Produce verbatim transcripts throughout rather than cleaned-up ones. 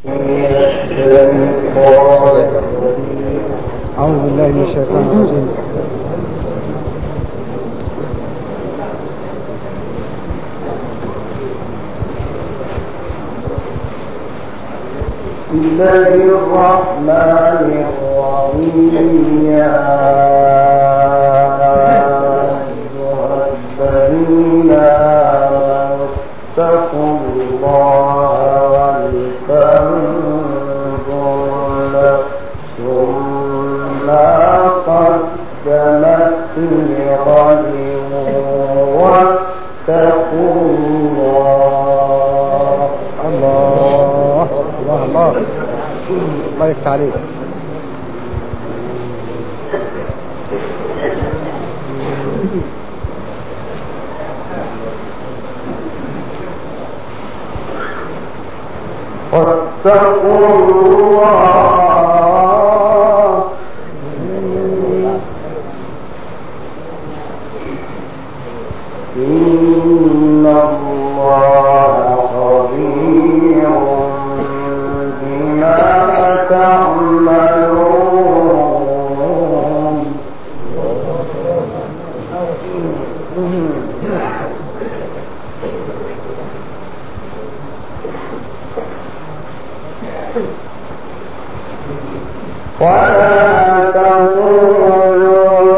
أعوذ بالله من الشيطان الرجيم. بسم الله الرحمن الرحيم. يا أيها الذين آمنوا اتقوا الله ولتنظر نفس ما قدمت لغد واتقوا الله. الله الله الله الله يفتح عليك. واتقوا الله إن الله خبير بما تعملون. ولا تكونوا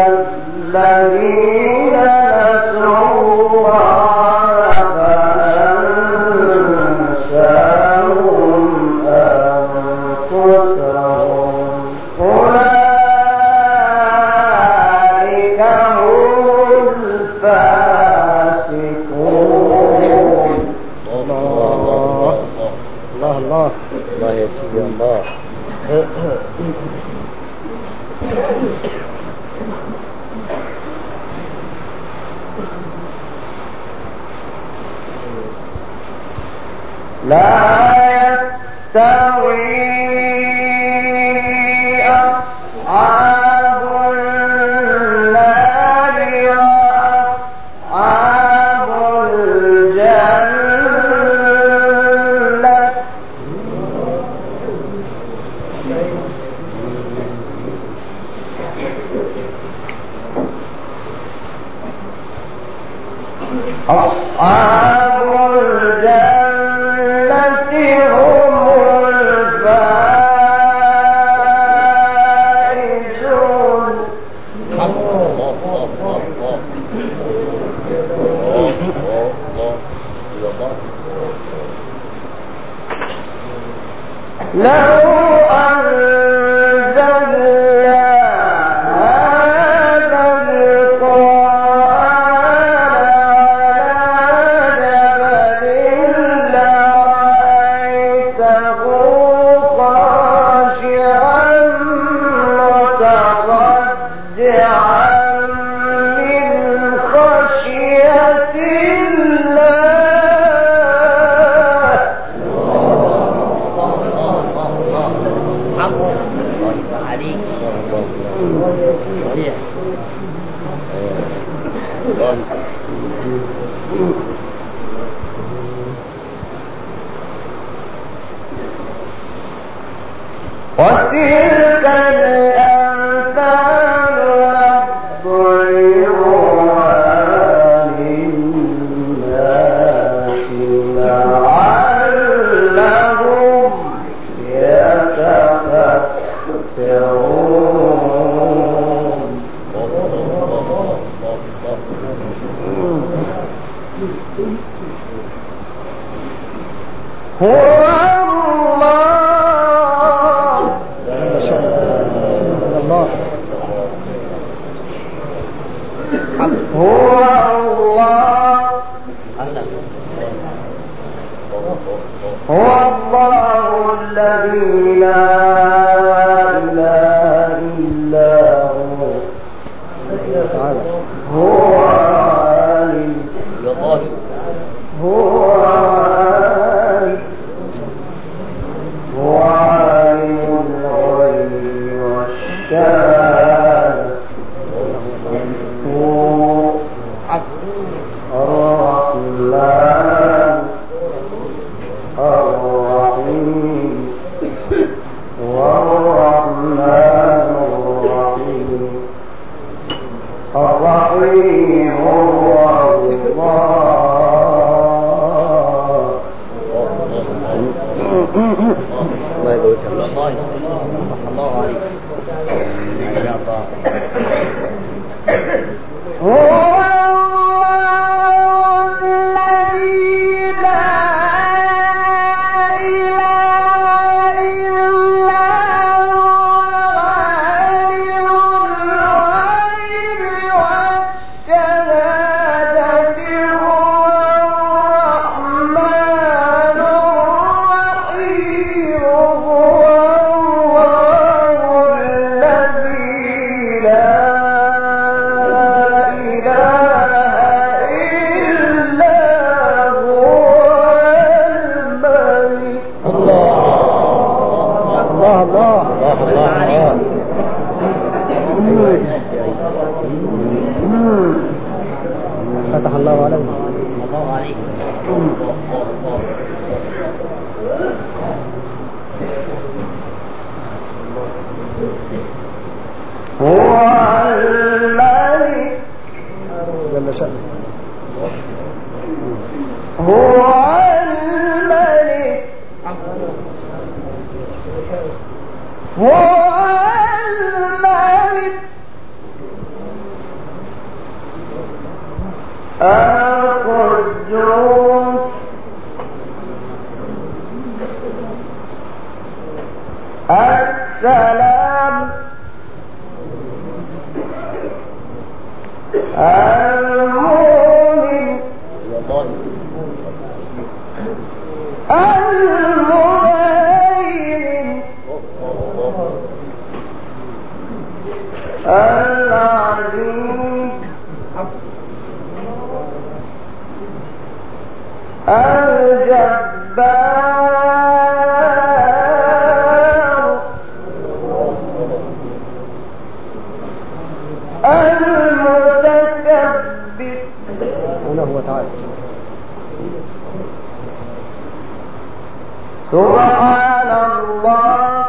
كالذين نسوا الله فأنساهم أنفسهم أولئك هم الفاسقون. الله الله الله الله يا سيدي الله. لا يستوي أصحاب النار وأصحاب الجنة. أصحاب الجنة هم الفائزون. لو أنزلنا هذا القرآن على جبل لرأيته خاشعا متصدعا من خشية الله. عليك وتلك الأمثال نضربها للناس لعلهم يتفكرون. هو الله هو الله هو الله الذي لا إله إلا هو. هو عالم هو عالم هو عالم الغيب والشهادة. هو الرحمن الرحيم. السلام المؤمن المهيمن العزيز الجبار المتكبر سبحانه وتعالى. سبحان الله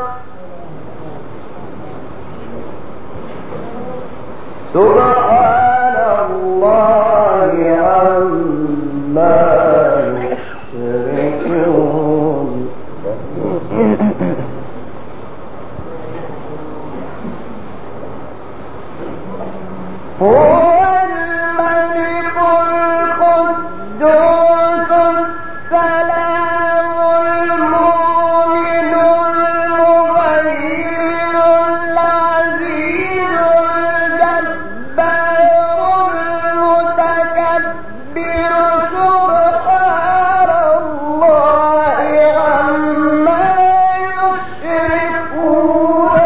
سبحان الله عما يشركون. هو الملك القدوس السلام المؤمن المهيمن العزيز الجبار المتكبر سبحان الله عما يشركون.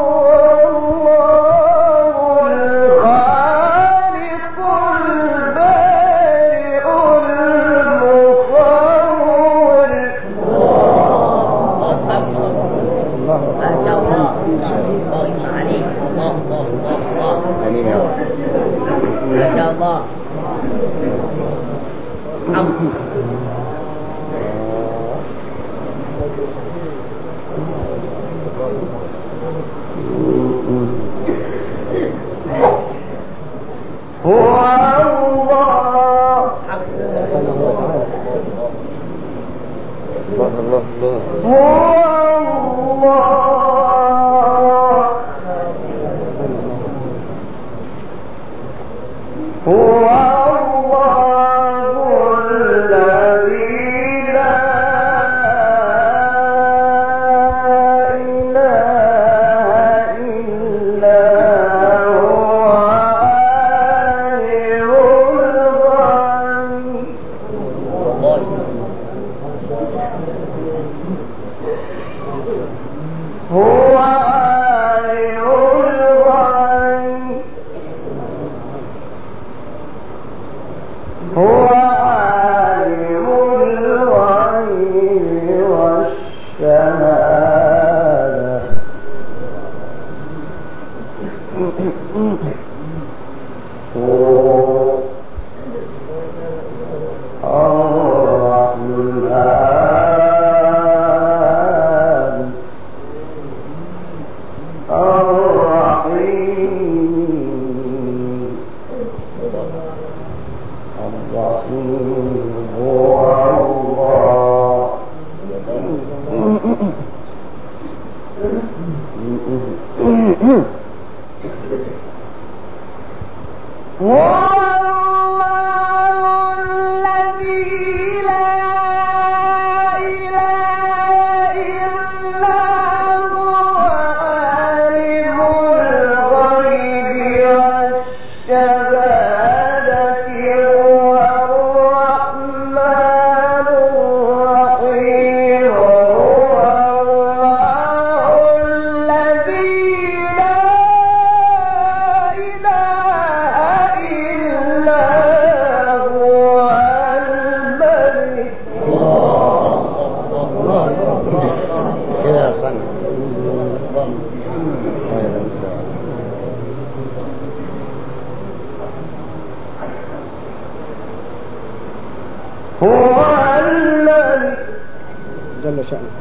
جل شأنه.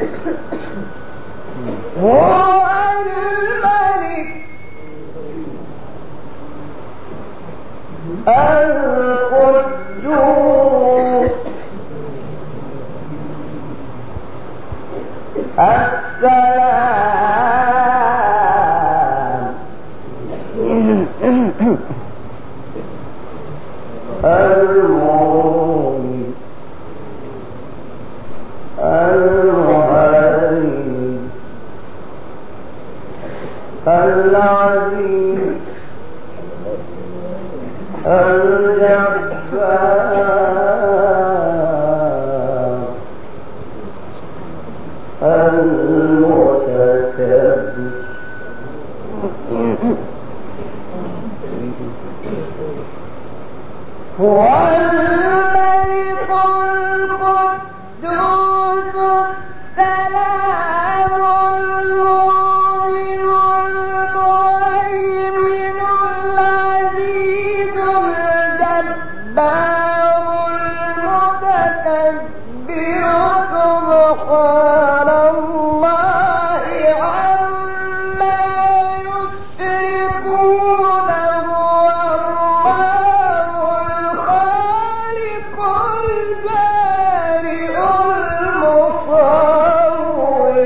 هو الملك القدوس السلام المهيمن العزيز الجبار المتكبر هو الملك القدوس السلام المؤمن المهيمن العزيز الجبار المتكبر سبحان الله عما يشركون هو الله الخالق البارئ المصور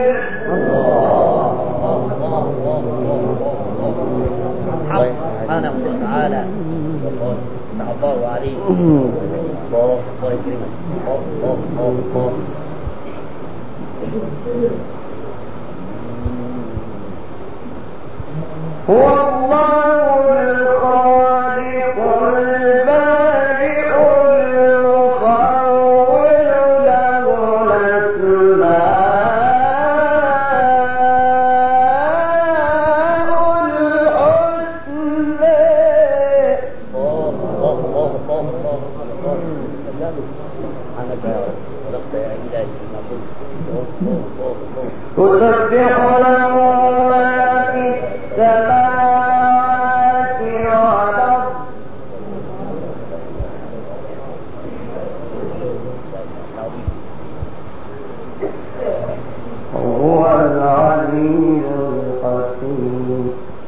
سبحانه وتعالى الله عليه الله الله يكرمك الله الله الله هو الله الخالق البارئ المصور له الأسماء الحسنى سبحانك يا رب صدقت يا إلهي ما قلت تسبح له ما في السماوات والأرض وهو العلي الحكيم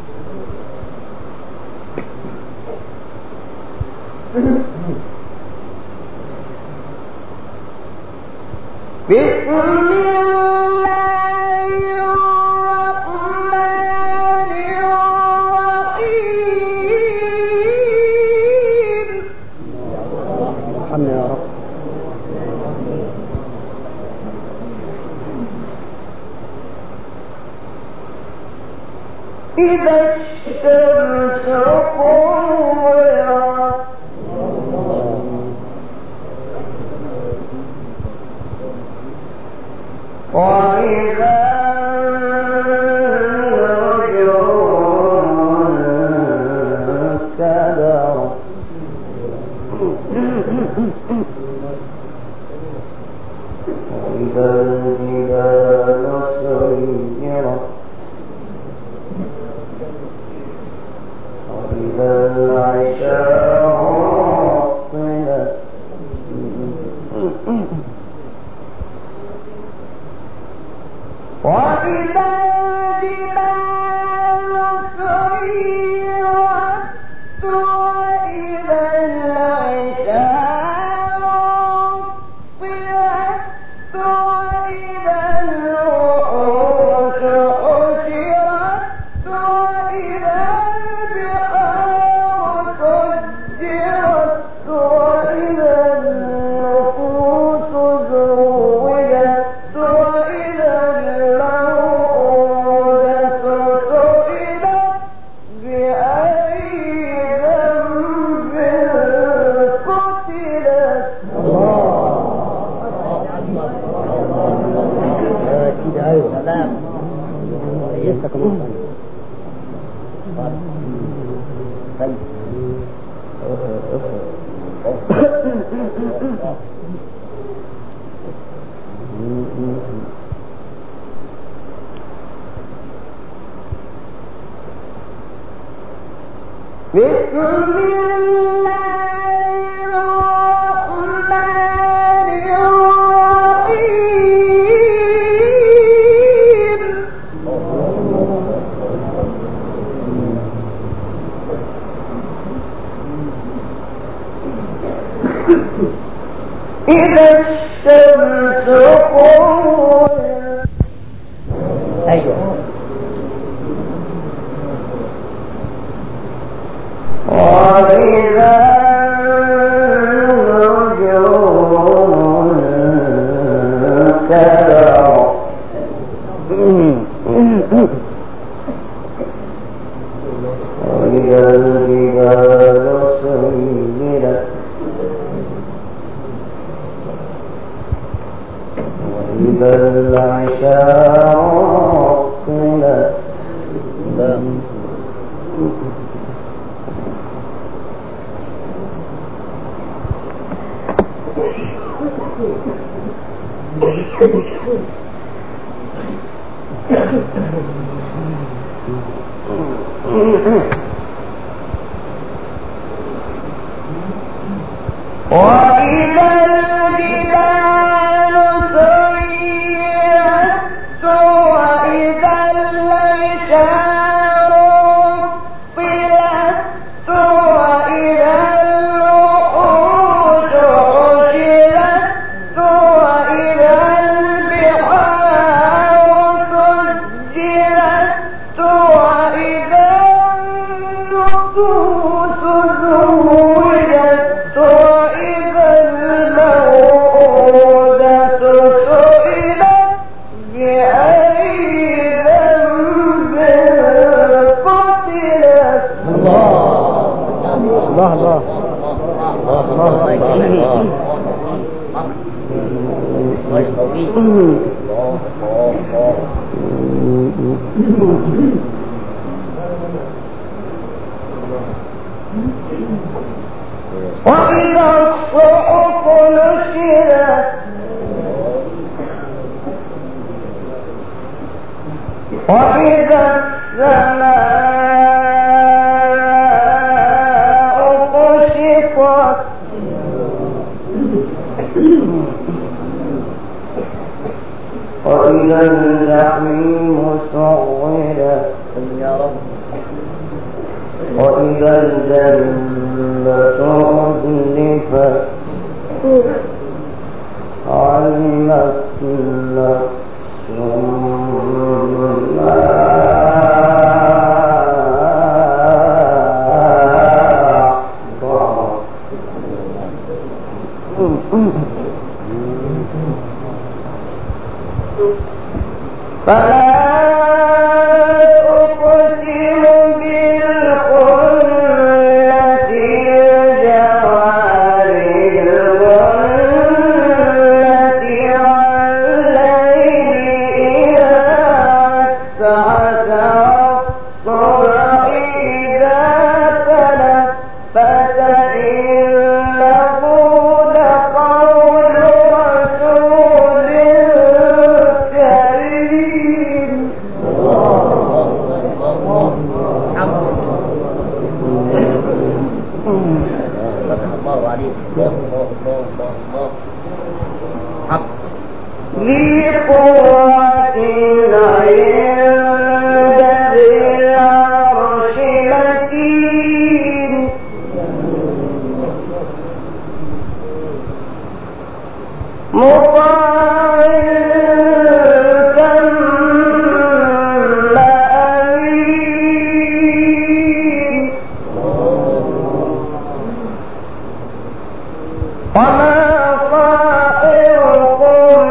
بسم الله الرحمن الرحيم ارحمنا يا رب. إذا الشمس كورت وإذا النجوم انكدرت وإذا الجبال سيرت وإذا العشاء عطلت وإذا الجبال سيرت وإذا العشاء عطلت وإذا الوحوش حشرت وإذا البحار سجرت وإذا النفوس زوجت وإذا الموءودة سئلت بأي ذنب قتلت يا سيدي ايوه سلام يسك الله. بسم الله الرحمن الرحيم إذا الشمس كورت أيوه وإذا النجوم انكدرت وإذا العشاء عطلت وإذا الجبال سيرت وإذا العشار عطلت وإذا الوحوش حشرت وإذا البحار سجرت وإذا النفوس زوجت وإذا الموءودة سئلت بأي ذنب قتلت. الله الله الله وإذا الصحف نشرت وإذا السماء كشطت وإذا الجحيم سعرت يا رب وإذا الجنة أزلفت علمت نفس ما فلا أقسم بالخنس الجوار الغنس والليل إذا عسعس والصبح إذا تنفس إنه لقول رسول كريم. الله عليك الله الله الله الله حق ذي قوة عند ذي العرش مكين مطاع ثم أمين وما صائركم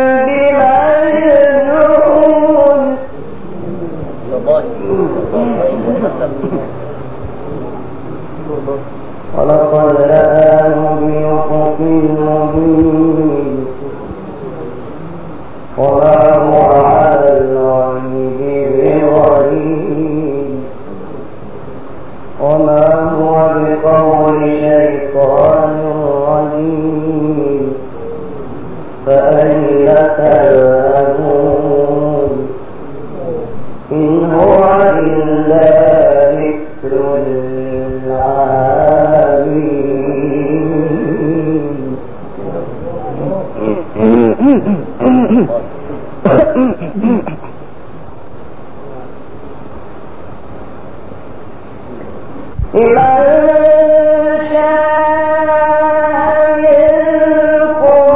بمجنون. ولقد رآه بأفق مبين وما هو على الغيب بضنين وما هو بقول شيطان رجيم فأين تذهبون إن هو إلا ذكر للعالمين. لمن شاء منكم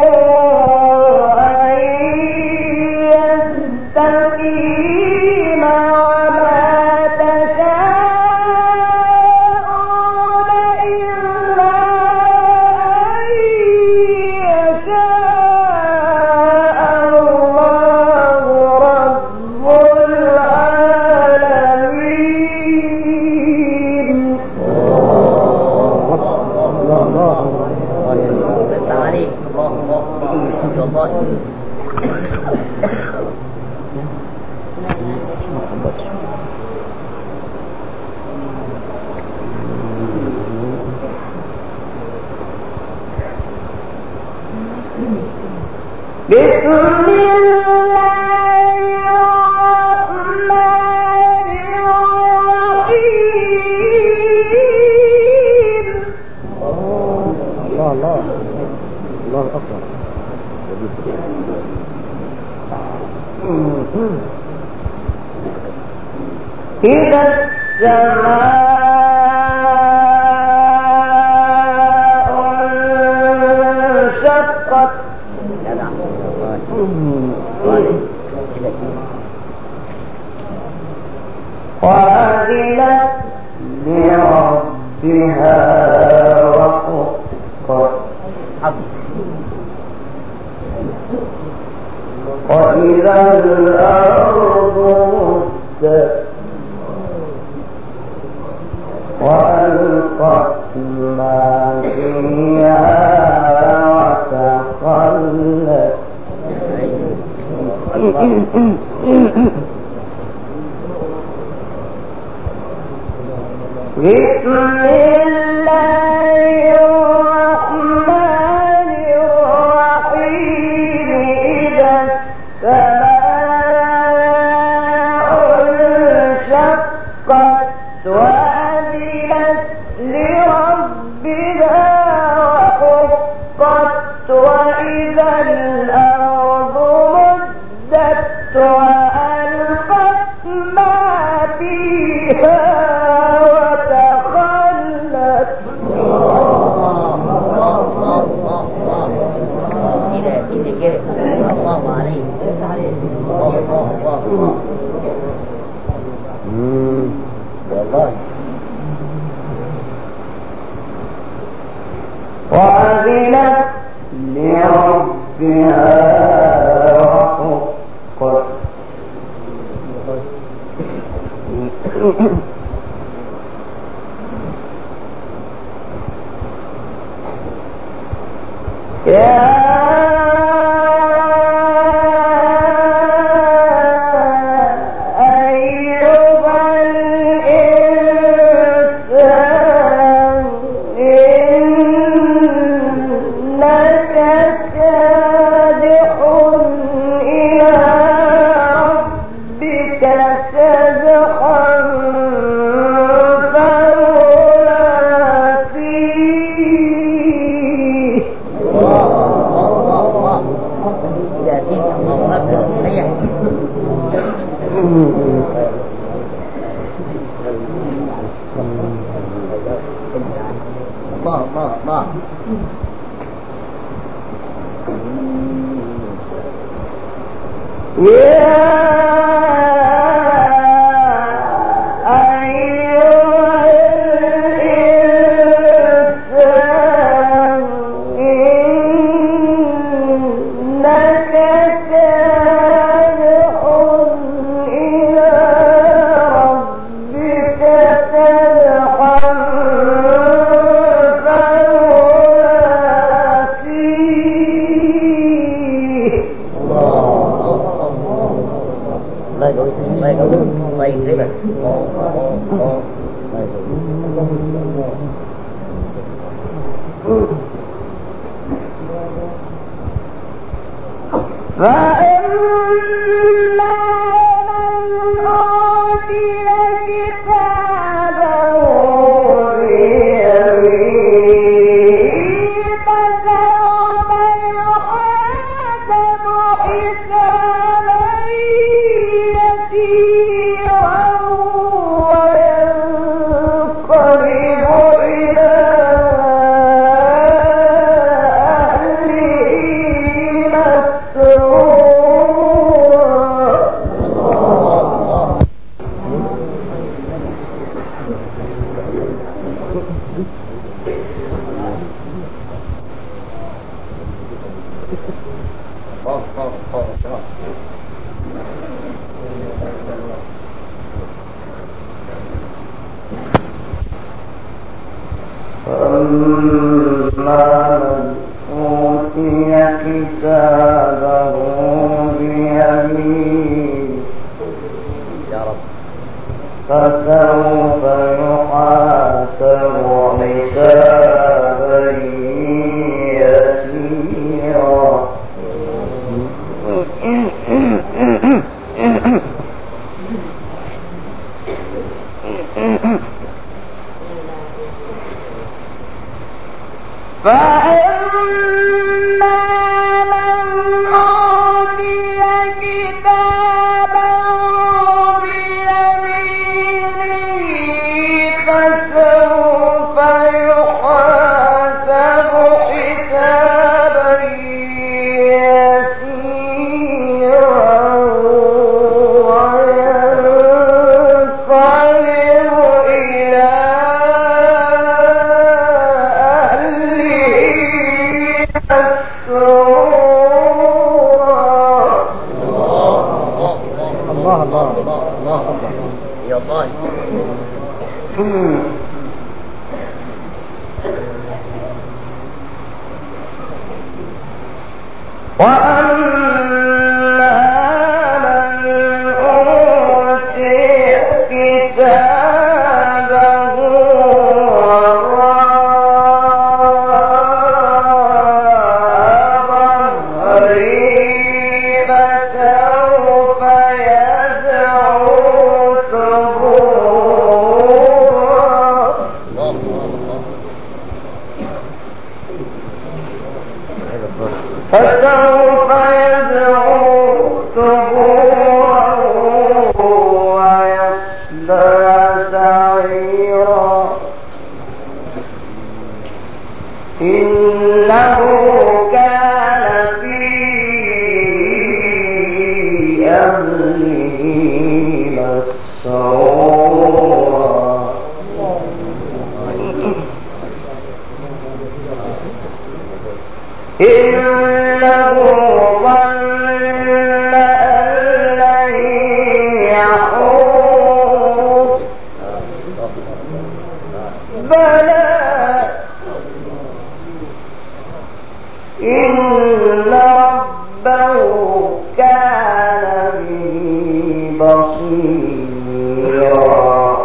أن يستقيم وما تشاءون إلا أن يشاء الله رب العالمين. بسم الله الرحمن الرحيم. الله الله الله أكبر. إذا السماء انشقت وأذنت لربها وحقت وإذا الأرض مدت وألقت ما فيها وتخلت بسم الله الرحمن الرحيم. إذا السماء انشقت وأذنت لربها وحقت وإذا الأرض مدت وألقت ما فيها وتخلت الله عليه والله وأذنت لربها وحقت يا الله الله الله فأما من أوتي كتابه بيمينه فسوف يحاسب حسابا يسيرا وينقلب إلى أهله مسرورا فسوف يحاسب حسابا يسيرا فأما من أوتي كتابه بيمينه فسوف يحاسب حسابا يسيرا وينقلب إلى الله الله الله أكبر يا الله. وأما من أوتي كتابه وراء ظهره فسوف يدعو ثبورا فسوف يدعو ثبورا ويصلى سعيرا إنه كان في أهله مسرورا إنه ظن أن لن يحور بلى إن ربه كان به بصيرا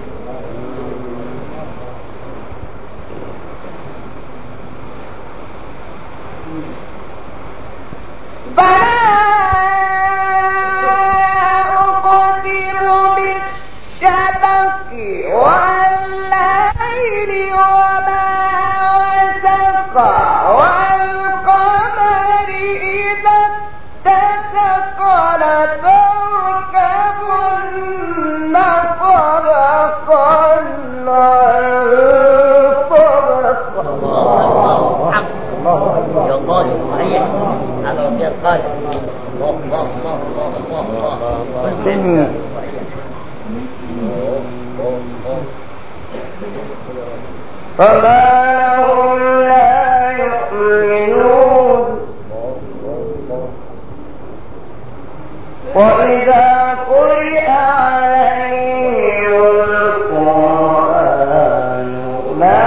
فلا أقسم بالشفق والليل وما وسق والقمر إذا اتسق لتركبن طبقا عن طبق. يا الله صحيح على ربي القادر. الله الله الله الله الله الله. فما لهم لا يؤمنون وإذا قرئ عليهم القرآن لا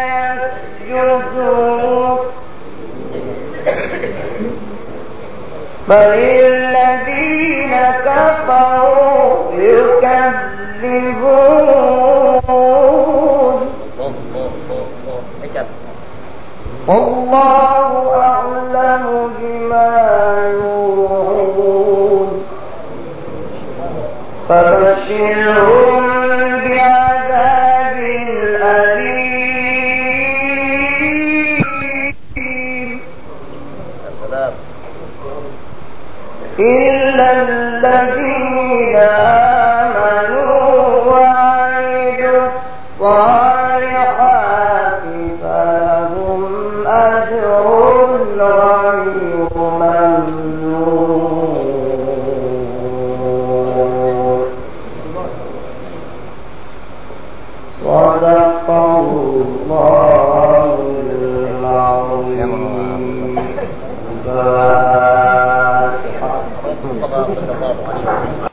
يسجدون بل الذين كفروا يكذبون والله أعلم بما يوعون فبشرهم بعذاب أليم إلا الذين آمنوا وعملوا الصالحات فلهم أجر غير ممنون. صدق الله العظيم.